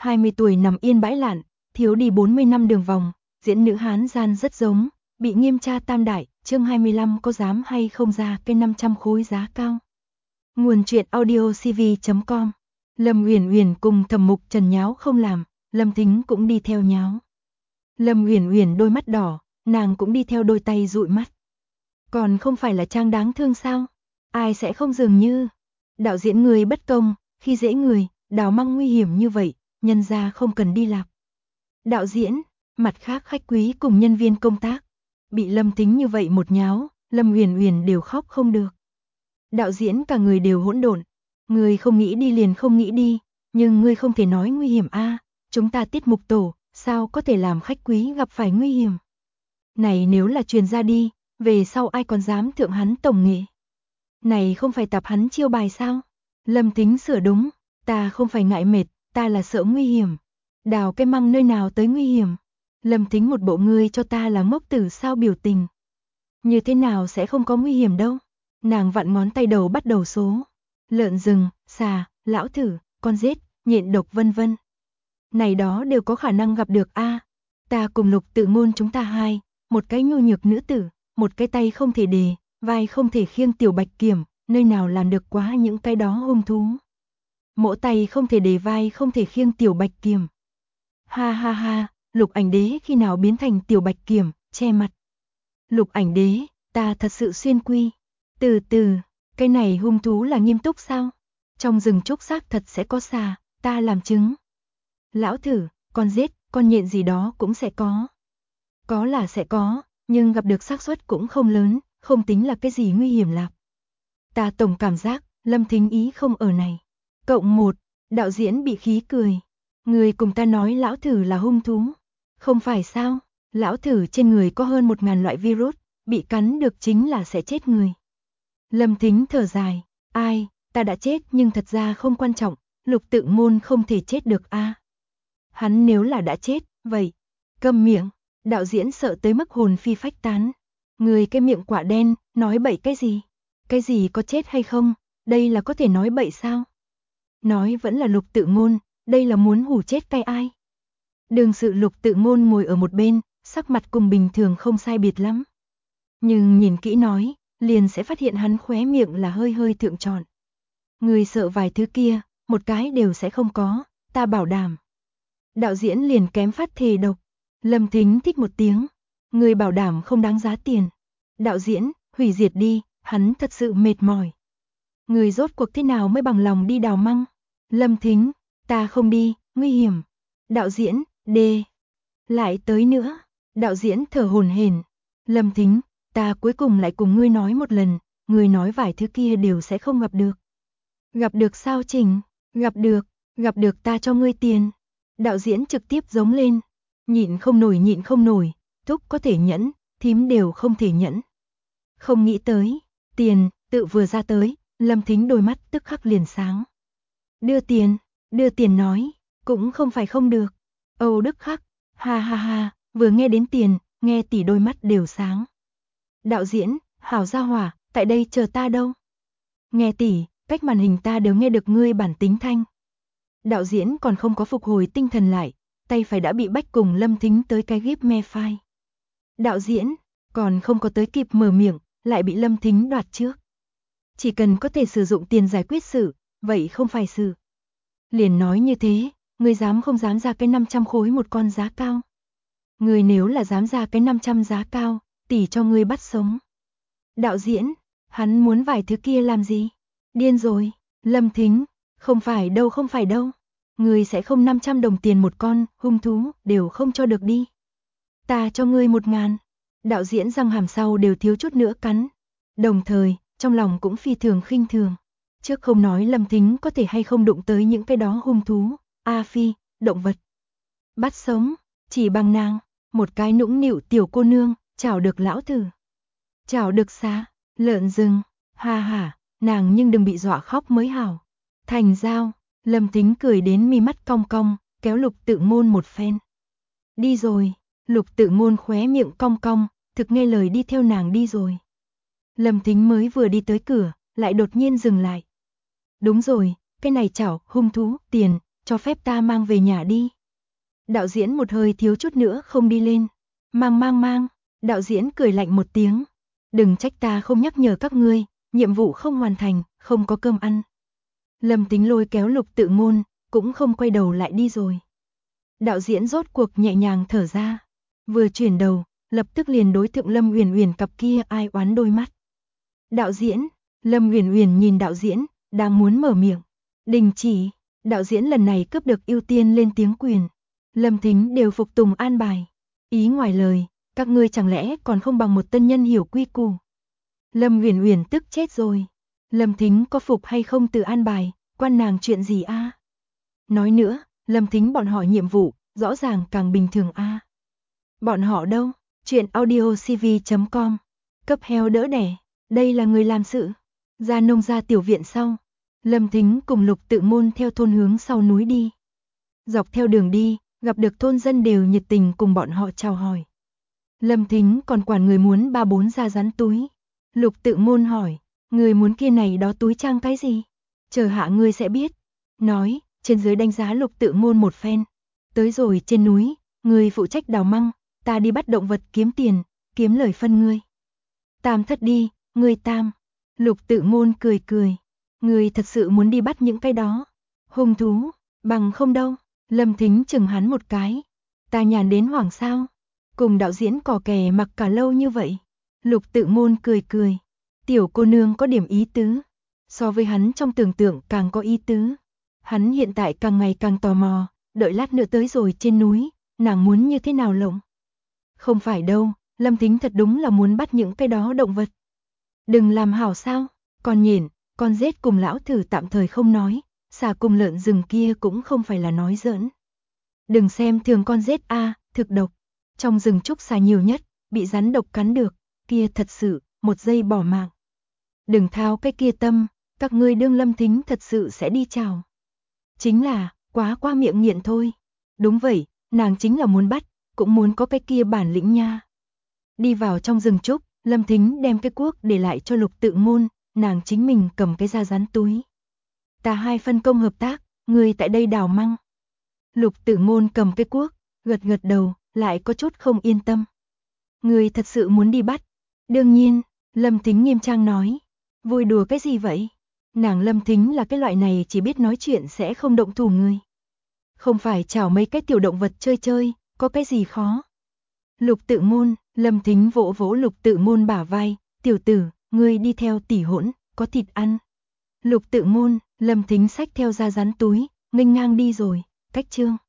20 tuổi nằm yên bãi lạn, thiếu đi 40 năm đường vòng, diễn nữ Hán gian rất giống, bị nghiêm tra tam đại, chương 25 có dám hay không ra cây 500 khối giá cao. Nguồn truyện audio cv.com. Lâm Uyển Uyển cùng Thẩm Mục Trần nháo không làm, Lâm Thính cũng đi theo nháo. Lâm Uyển Uyển đôi mắt đỏ, nàng cũng đi theo đôi tay dụi mắt. Còn không phải là trang đáng thương sao? Ai sẽ không dường như đạo diễn người bất công, khi dễ người, đào măng nguy hiểm như vậy, nhân ra không cần đi lạc. Đạo diễn, mặt khác khách quý cùng nhân viên công tác, bị Lâm Thính như vậy một nháo, Lâm Uyển Uyển đều khóc không được. Đạo diễn cả người đều hỗn độn, người không nghĩ đi liền không nghĩ đi, nhưng ngươi không thể nói nguy hiểm a, chúng ta tiết mục tổ, sao có thể làm khách quý gặp phải nguy hiểm. Này nếu là truyền ra đi, về sau ai còn dám thượng hắn tổng nghệ. Này không phải tập hắn chiêu bài sao? Lâm Thính sửa đúng, ta không phải ngại mệt, ta là sợ nguy hiểm. Đào cây măng nơi nào tới nguy hiểm. Lâm Thính một bộ ngươi cho ta là ngốc tử sao biểu tình. Như thế nào sẽ không có nguy hiểm đâu. Nàng vặn ngón tay đầu bắt đầu số. Lợn rừng, xà, lão thử, con rết, nhện độc vân vân. Này đó đều có khả năng gặp được a. Ta cùng Lục Tự Ngôn chúng ta hai, một cái nhu nhược nữ tử, một cái tay không thể đề, vai không thể khiêng tiểu bạch kiểm, nơi nào làm được quá những cái đó hung thú. Mỗ tay không thể đề vai không thể khiêng tiểu bạch kiểm. Ha ha ha, Lục Ảnh Đế khi nào biến thành tiểu bạch kiểm, che mặt. Lục Ảnh Đế, ta thật sự xuyên quy. Từ từ, cái này hung thú là nghiêm túc sao? Trong rừng trúc xác thật sẽ có xà, ta làm chứng. Lão thử, con rết, con nhện gì đó cũng sẽ có. Có là sẽ có, nhưng gặp được xác suất cũng không lớn, không tính là cái gì nguy hiểm lạc. Ta tổng cảm giác, Lâm Thính ý không ở này. Cộng 1, đạo diễn bị khí cười. Người cùng ta nói lão thử là hung thú. Không phải sao, lão thử trên người có hơn 1000 loại virus, bị cắn được chính là sẽ chết người. Lâm Thính thở dài, ai, ta đã chết nhưng thật ra không quan trọng, Lục Tự Ngôn không thể chết được a. Hắn nếu là đã chết, vậy, câm miệng, đạo diễn sợ tới mức hồn phi phách tán. Người cái miệng quả đen, nói bậy cái gì? Cái gì có chết hay không? Đây là có thể nói bậy sao? Nói vẫn là Lục Tự Ngôn, đây là muốn hù chết cái ai? Đương sự Lục Tự Ngôn ngồi ở một bên, sắc mặt cùng bình thường không sai biệt lắm. Nhưng nhìn kỹ nói, liền sẽ phát hiện hắn khóe miệng là hơi hơi thượng tròn. Người sợ vài thứ kia, một cái đều sẽ không có, ta bảo đảm. Đạo diễn liền kém phát thề độc. Lâm Thính thích một tiếng. Người bảo đảm không đáng giá tiền. Đạo diễn, hủy diệt đi, hắn thật sự mệt mỏi. Người rốt cuộc thế nào mới bằng lòng đi đào măng? Lâm Thính, ta không đi, nguy hiểm. Đạo diễn, đê. Lại tới nữa. Đạo diễn thở hổn hển. Lâm Thính, ta cuối cùng lại cùng ngươi nói một lần, ngươi nói vài thứ kia đều sẽ không gặp được. Gặp được sao Trình? Gặp được ta cho ngươi tiền. Đạo diễn trực tiếp giống lên. Nhịn không nổi, thúc có thể nhẫn, thím đều không thể nhẫn. Không nghĩ tới, tiền, tự vừa ra tới, Lâm Thính đôi mắt tức khắc liền sáng. Đưa tiền nói, cũng không phải không được. Âu Đức Khắc, ha ha ha, vừa nghe đến tiền, nghe tỷ đôi mắt đều sáng. Đạo diễn, hảo gia hỏa, tại đây chờ ta đâu. Nghe tỷ, cách màn hình ta đều nghe được ngươi bản tính thanh. Đạo diễn còn không có phục hồi tinh thần lại, tay phải đã bị bách cùng Lâm Thính tới cái gíp me phai. Đạo diễn, còn không có tới kịp mở miệng, lại bị Lâm Thính đoạt trước. Chỉ cần có thể sử dụng tiền giải quyết sự, vậy không phải sự. Liền nói như thế, ngươi dám không dám ra cái 500 khối một con giá cao. Ngươi nếu là dám ra cái 500 giá cao, tỷ cho ngươi bắt sống. Đạo diễn, hắn muốn vài thứ kia làm gì? Điên rồi, Lâm Thính, không phải đâu. Ngươi sẽ không 500 đồng tiền một con, hung thú, đều không cho được đi. Ta cho ngươi 1000. Đạo diễn răng hàm sau đều thiếu chút nữa cắn. Đồng thời, trong lòng cũng phi thường khinh thường. Trước không nói Lâm Thính có thể hay không đụng tới những cái đó hung thú, phi, động vật. Bắt sống, chỉ bằng nàng, một cái nũng nịu tiểu cô nương, chảo được lão thử. Chảo được xá, lợn rừng, ha ha, nàng nhưng đừng bị dọa khóc mới hảo. Thành giao, Lâm Thính cười đến mi mắt cong cong, kéo Lục Tự Ngôn một phen. Đi rồi, Lục Tự Ngôn khóe miệng cong cong, thực nghe lời đi theo nàng đi rồi. Lâm Thính mới vừa đi tới cửa, lại đột nhiên dừng lại. Đúng rồi, cái này chảo, hung thú, tiền, cho phép ta mang về nhà đi. Đạo diễn một hơi thiếu chút nữa không đi lên. Mang. Đạo diễn cười lạnh một tiếng. Đừng trách ta không nhắc nhở các ngươi, nhiệm vụ không hoàn thành, không có cơm ăn. Lâm Tính lôi kéo Lục Tự Ngôn, cũng không quay đầu lại đi rồi. Đạo diễn rốt cuộc nhẹ nhàng thở ra. Vừa chuyển đầu, lập tức liền đối thượng Lâm Uyển Uyển cặp kia ai oán đôi mắt. Đạo diễn, Lâm Uyển Uyển nhìn đạo diễn, đang muốn mở miệng. Đình chỉ, đạo diễn lần này cướp được ưu tiên lên tiếng quyền. Lâm Thính đều phục tùng an bài. Ý ngoài lời, các ngươi chẳng lẽ còn không bằng một tân nhân hiểu quy củ. Lâm Uyển Uyển tức chết rồi. Lâm Thính có phục hay không từ an bài, quan nàng chuyện gì a? Nói nữa, Lâm Thính bọn họ nhiệm vụ, rõ ràng càng bình thường a. Bọn họ đâu? Chuyện audiocv.com. Cấp heo đỡ đẻ, đây là người làm sự. Ra nông ra tiểu viện sau. Lâm Thính cùng Lục Tự Ngôn theo thôn hướng sau núi đi. Dọc theo đường đi, gặp được thôn dân đều nhiệt tình cùng bọn họ chào hỏi. Lâm Thính còn quản người muốn 3-4 ra rắn túi. Lục Tự Ngôn hỏi, người muốn kia này đó túi trang cái gì? Chờ hạ ngươi sẽ biết. Nói, trên dưới đánh giá Lục Tự Ngôn một phen. Tới rồi trên núi, người phụ trách đào măng, ta đi bắt động vật kiếm tiền, kiếm lời phân ngươi. Tam thất đi, ngươi tam. Lục Tự Ngôn cười. Ngươi thật sự muốn đi bắt những cái đó. Hung thú, bằng không đâu. Lâm Thính chừng hắn một cái. Ta nhàn đến hoảng sao? Cùng đạo diễn cò kè mặc cả lâu như vậy. Lục Tự Ngôn cười. Tiểu cô nương có điểm ý tứ. So với hắn trong tưởng tượng càng có ý tứ. Hắn hiện tại càng ngày càng tò mò, đợi lát nữa tới rồi trên núi, nàng muốn như thế nào lộng? Không phải đâu, Lâm Thính thật đúng là muốn bắt những cái đó động vật. Đừng làm hảo sao, con nhện, con rết cùng lão thử tạm thời không nói, xà cùng lợn rừng kia cũng không phải là nói giỡn. Đừng xem thường con rết a, thực độc. Trong rừng trúc xà nhiều nhất, bị rắn độc cắn được, kia thật sự, một giây bỏ mạng. Đừng thao cái kia tâm, các ngươi đương Lâm Thính thật sự sẽ đi chào. Chính là, quá qua miệng nghiện thôi. Đúng vậy, nàng chính là muốn bắt, cũng muốn có cái kia bản lĩnh nha. Đi vào trong rừng trúc, Lâm Thính đem cái cuốc để lại cho Lục Tự Ngôn, nàng chính mình cầm cái da rắn túi. Ta hai phân công hợp tác, người tại đây đào măng. Lục Tự Ngôn cầm cái cuốc, gật đầu, lại có chút không yên tâm. Người thật sự muốn đi bắt? Đương nhiên, Lâm Thính nghiêm trang nói. Vui đùa cái gì vậy? Nàng Lâm Thính là cái loại này chỉ biết nói chuyện sẽ không động thủ người. Không phải chảo mấy cái tiểu động vật chơi, có cái gì khó. Lục Tự Ngôn, Lâm Thính vỗ vỗ Lục Tự Ngôn bả vai, tiểu tử, ngươi đi theo tỷ hỗn, có thịt ăn. Lục Tự Ngôn, Lâm Thính xách theo ra rắn túi, nghênh ngang đi rồi, cách chương.